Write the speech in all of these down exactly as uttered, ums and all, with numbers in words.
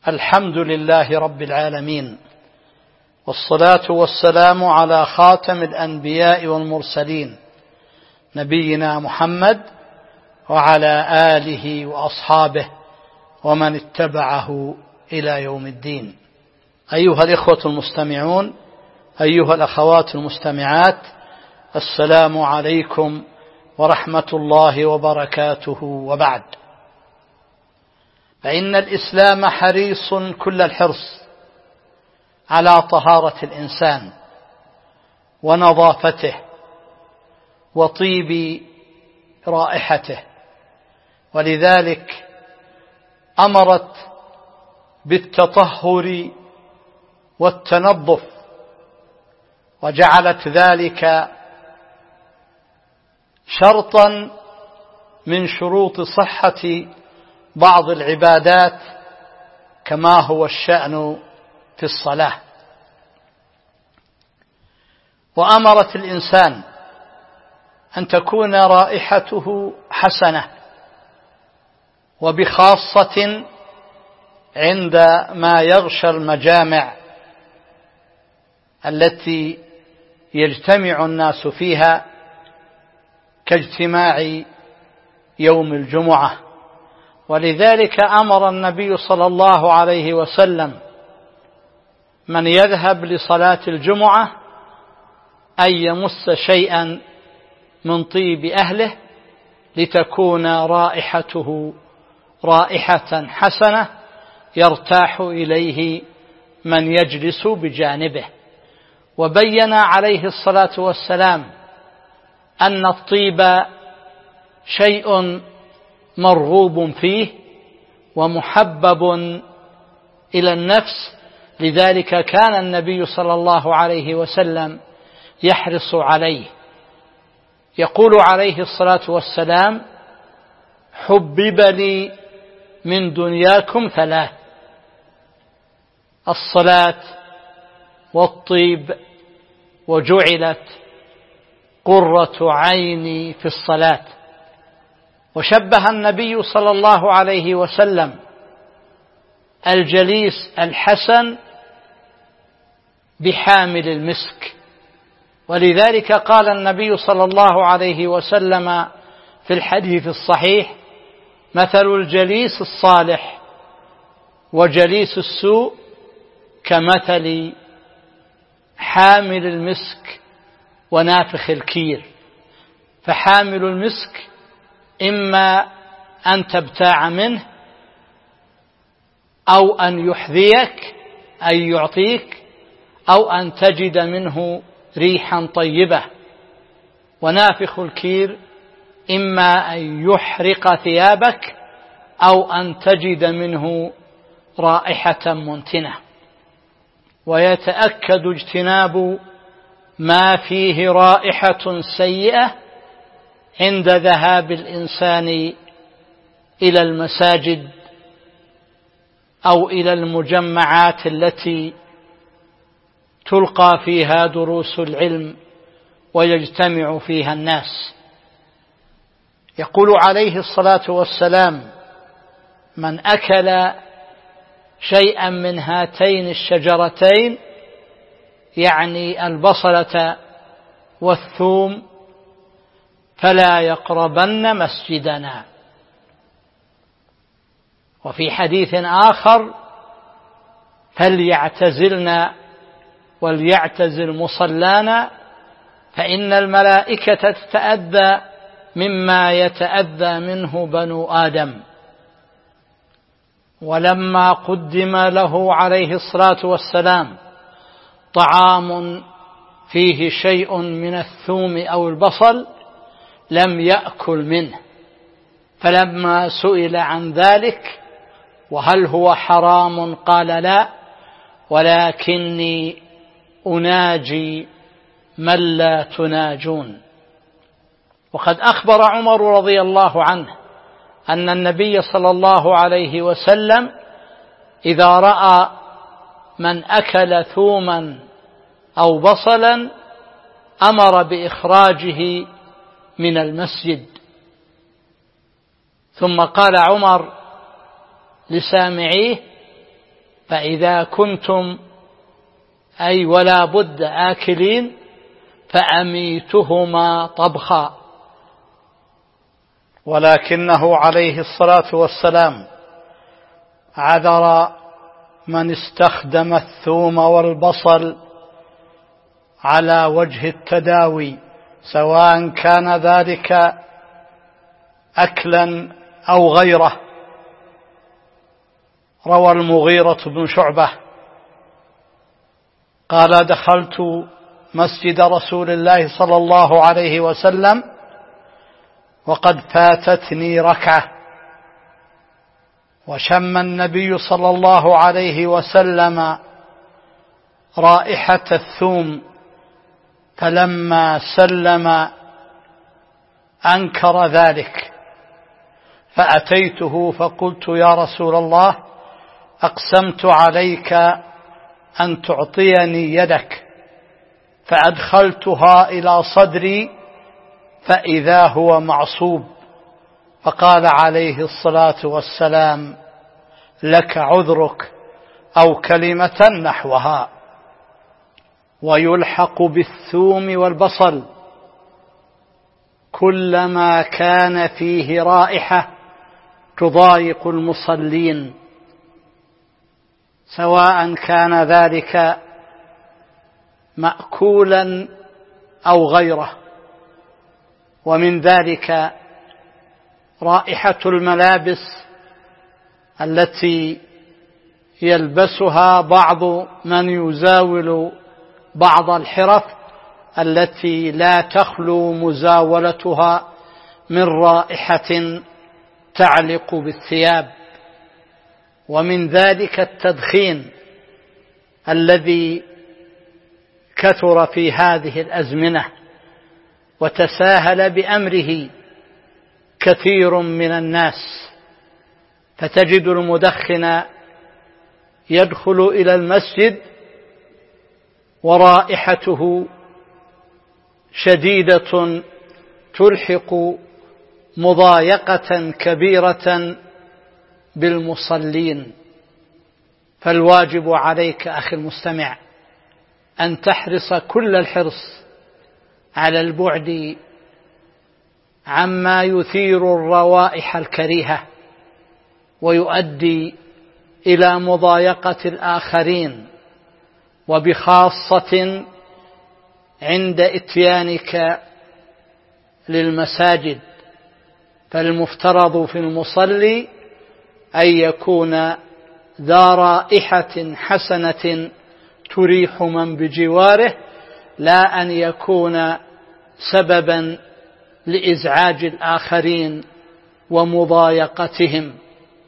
الحمد لله رب العالمين، والصلاة والسلام على خاتم الأنبياء والمرسلين نبينا محمد وعلى آله وأصحابه ومن اتبعه إلى يوم الدين. أيها الإخوة المستمعون، أيها الأخوات المستمعات، السلام عليكم ورحمة الله وبركاته. وبعد، فإن الإسلام حريص كل الحرص على طهارة الإنسان ونظافته وطيب رائحته، ولذلك أمرت بالتطهر والتنظف، وجعلت ذلك شرطا من شروط صحة بعض العبادات كما هو الشأن في الصلاة. وأمرت الإنسان أن تكون رائحته حسنة، وبخاصة عندما يغشى المجامع التي يجتمع الناس فيها كاجتماع يوم الجمعة. ولذلك أمر النبي صلى الله عليه وسلم من يذهب لصلاة الجمعة أن يمس شيئا من طيب أهله لتكون رائحته رائحة حسنة يرتاح إليه من يجلس بجانبه. وبين عليه الصلاة والسلام أن الطيب شيء مرغوب فيه ومحبب إلى النفس، لذلك كان النبي صلى الله عليه وسلم يحرص عليه. يقول عليه الصلاة والسلام: حبب لي من دنياكم ثلاث: الصلاة والطيب وجعلت قرة عيني في الصلاة. وشبه النبي صلى الله عليه وسلم الجليس الحسن بحامل المسك، ولذلك قال النبي صلى الله عليه وسلم في الحديث الصحيح: مثل الجليس الصالح وجليس السوء كمثل حامل المسك ونافخ الكير. فحامل المسك إما أن تبتاع منه أو أن يحذيك أي يعطيك، أو أن تجد منه ريحا طيبة. ونافخ الكير إما أن يحرق ثيابك أو أن تجد منه رائحة منتنة. ويتأكد اجتناب ما فيه رائحة سيئة عند ذهاب الإنسان إلى المساجد أو إلى المجمعات التي تلقى فيها دروس العلم ويجتمع فيها الناس. يقول عليه الصلاة والسلام: من أكل شيئا من هاتين الشجرتين، يعني البصلة والثوم، فلا يقربن مسجدنا. وفي حديث آخر: فليعتزلنا وليعتزل مصلانا، فإن الملائكة تتأذى مما يتأذى منه بنو آدم. ولما قدم له عليه الصلاة والسلام طعام فيه شيء من الثوم أو البصل لم يأكل منه، فلما سئل عن ذلك وهل هو حرام قال: لا، ولكني أناجي من لا تناجون. وقد أخبر عمر رضي الله عنه أن النبي صلى الله عليه وسلم إذا رأى من أكل ثوما أو بصلا أمر بإخراجه من المسجد. ثم قال عمر لسامعيه: فإذا كنتم أي ولا بد آكلين فأميتهما طبخا. ولكنه عليه الصلاة والسلام عذر من استخدم الثوم والبصل على وجه التداوي، سواء كان ذلك أكلا أو غيره. روى المغيرة بن شعبة قال: دخلت مسجد رسول الله صلى الله عليه وسلم وقد فاتتني ركعة، وشم النبي صلى الله عليه وسلم رائحة الثوم، فلما سلم أنكر ذلك، فأتيته فقلت: يا رسول الله، أقسمت عليك أن تعطيني يدك، فأدخلتها إلى صدري فإذا هو معصوب. فقال عليه الصلاة والسلام: لك عذرك، أو كلمة نحوها. ويلحق بالثوم والبصل كلما كان فيه رائحة تضايق المصلين، سواء كان ذلك مأكولا أو غيره. ومن ذلك رائحة الملابس التي يلبسها بعض من يزاول بعض الحرف التي لا تخلو مزاولتها من رائحة تعلق بالثياب. ومن ذلك التدخين الذي كثر في هذه الأزمنة وتساهل بأمره كثير من الناس، فتجد المدخن يدخل إلى المسجد ورائحته شديدة تلحق مضايقة كبيرة بالمصلين. فالواجب عليك أخي المستمع أن تحرص كل الحرص على البعد عما يثير الروائح الكريهة ويؤدي إلى مضايقة الآخرين، وبخاصة عند إتيانك للمساجد. فالمفترض في المصلي أن يكون ذا رائحة حسنة تريح من بجواره، لا أن يكون سببا لإزعاج الآخرين ومضايقتهم.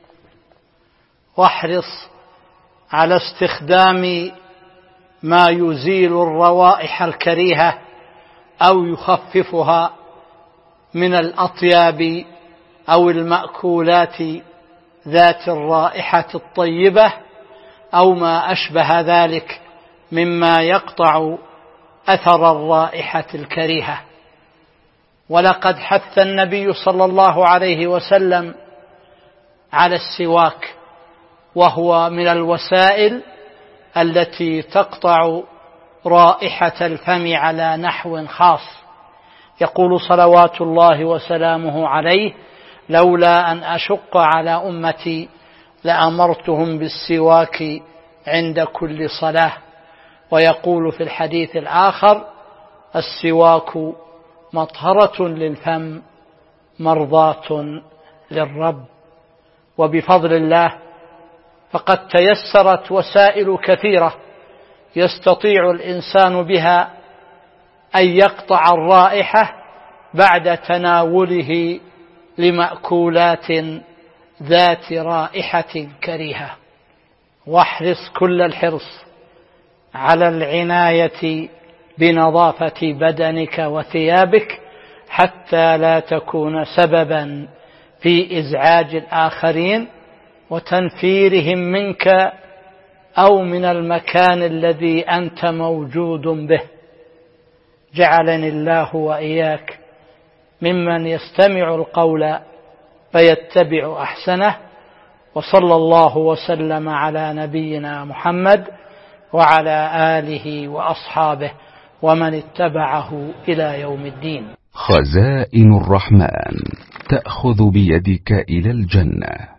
واحرص على استخدام ما يزيل الروائح الكريهة أو يخففها من الأطياب أو المأكولات ذات الرائحة الطيبة أو ما أشبه ذلك مما يقطع أثر الرائحة الكريهة. ولقد حث النبي صلى الله عليه وسلم على السواك، وهو من الوسائل التي تقطع رائحة الفم على نحو خاص. يقول صلوات الله وسلامه عليه: لولا أن أشق على أمتي لأمرتهم بالسواك عند كل صلاة. ويقول في الحديث الآخر: السواك مطهرة للفم مرضاة للرب. وبفضل الله فقد تيسرت وسائل كثيرة يستطيع الإنسان بها أن يقطع الرائحة بعد تناوله لمأكولات ذات رائحة كريهة. واحرص كل الحرص على العناية بنظافة بدنك وثيابك حتى لا تكون سببا في إزعاج الآخرين وتنفيرهم منك أو من المكان الذي أنت موجود به. جعلني الله وإياك ممن يستمع القول فيتبع أحسنه، وصلى الله وسلم على نبينا محمد وعلى آله وأصحابه ومن اتبعه إلى يوم الدين. خزائن الرحمن تأخذ بيدك إلى الجنة.